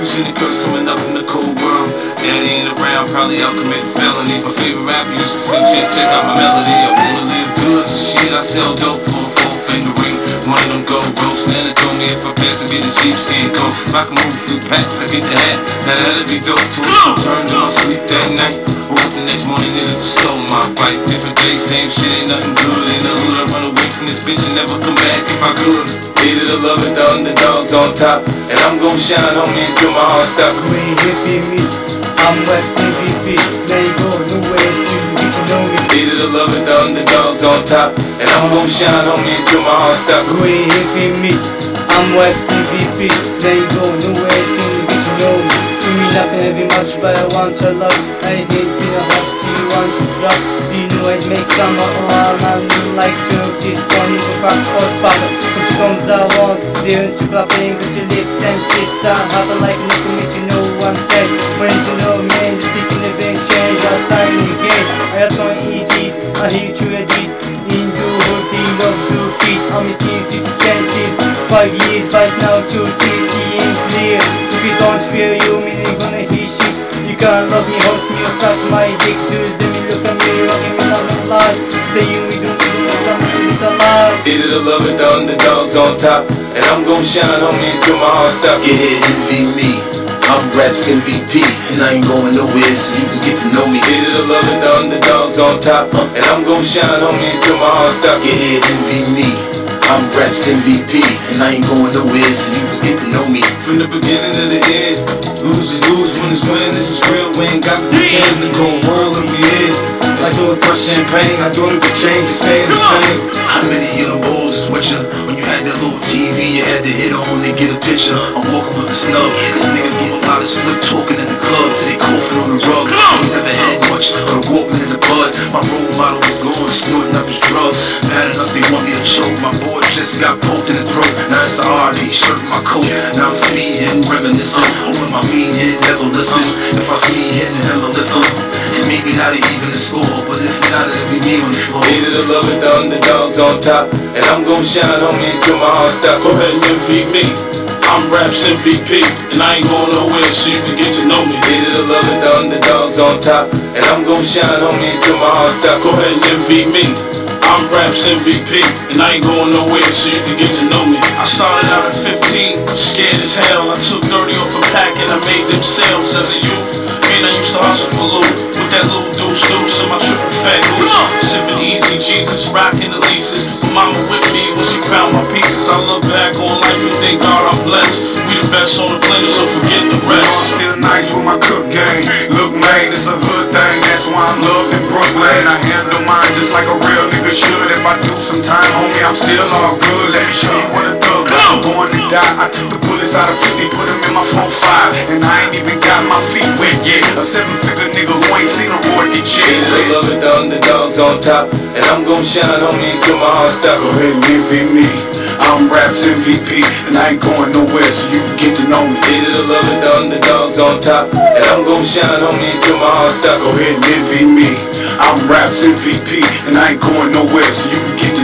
pushing the curse, coming up in the cold world. Daddy ain't around, probably out committing felonies. My favorite rapper used to sing shit, check out my melody. I wanna live good, so shit, I sell dope for a 4-finger ring. One of them gold ropes, Nana told me if I pass, I get a sheepskin coat. If I can move a few packs, I get the hat. Now that'll be dope too. I turned in my sleep that night. Woke up the next morning, niggas stole my bike. Different day, same shit, ain't nothing good. In the hood, I run away from this bitch and never come back if I could. Hated the love and the underdogs on top, and I'm gon' shine on me until my heart stop. Go ahead, hit me. I'm Reps MVP. Now you go nowhere, so you get to know me. Hated the love and the underdogs on top, and I'm gon' shine on me until my heart stop. Go ahead, hit me. I'm Reps MVP. Now you go nowhere, so you get to know me. Do me nothing heavy much, but I want your love. I hate being a hot to you, want to drop. So you know I'd make some of all man like to this one in the front or father. Which comes I want, there to clapping with your lips and sister. Have a like nothing make you know what I'm saying. When you know man, just thinking the big change, I sign again. I got some ETs, I hate you a deed. In the hood, they love to keep. I'm seeing 50 senses. 5 years, but now 2 TC ain't clear. If you don't feel you, mean they gonna hit you. You can't love me, hold me or suck my dick. Do me, look at me, rocking me, love me fly. Saying we do something, it's a lie. Hated the love and the underdogs on top, and I'm gon' shine on me until my heart stop. You hear envy me, I'm Reps MVP, and I ain't going nowhere so you can get to know me. Hated the love and the underdogs on top, and I'm gon' shine on me until my heart stop. You hear envy me, I'm Reps MVP, and I ain't going nowhere so you can get to know me. From the beginning to the end, lose is lose, win is win. This is real, we ain't got to pretend. The cold world that we in, like doing crush champagne. I do it to change and stay the same. How many yellow bowls is with ya? When you had that little TV, you had to hit on to get a picture. I'm walking with a snub, cause niggas do a lot of slick talking in the club till they coughing on the rug. We never had much on a Walkman in the bud. My role model was gone, snorting up his drug. Bad enough they want me to choke. My boy just got poked in the throat. Now it's a RD shirt in my coat. Now it's me and reminiscing. Holding my mean head, never listen. If I see hitting him, I'll lift him. And maybe not even the score, but if not, it'll be me on the floor. Hated the love and the underdogs on top, and I'm gon' shine on me until my heart stop. Go ahead and envy me. I'm Reps MVP, and I ain't going nowhere so you can get to know me. Hated the love and the underdogs on top, and I'm gon' shine on me until my heart stop. Go ahead and envy me. I'm Reps MVP, and I ain't going nowhere so you can get to know me. I started out at 15, scared as hell. I took 30 off a pack and I made them sales as a youth. And I used to hustle for loot with that little deuce and my triple fat goose. Sipping easy Jesus, rocking the leases. My mama with me when she found my pieces. I look back on life and thank God I'm blessed. We the best on the planet, so forget the rest. I'm still nice with my cook game. Look, man, it's a hood thing. That's why I'm loved in Brooklyn. I handle mine just like a real nigga should. If I do some time, homie, I'm still all good. Let me show you what a thug is. I'm born to die. I took the bullets out of 50, put them in my 4-5, and I ain't even got my feet wet yet. A 7-figure nigga who ain't seen a boy get Hated jet. the love and the underdogs on top, and I'm gon' shine on me until my heart stop. Go ahead and envy me. I'm Reps MVP, and I ain't going nowhere so you can get to know me. Hated the love and the underdogs on top, and I'm gon' shine on me until my heart stop. Go ahead and envy me. I'm Reps MVP, and I ain't going nowhere so you can get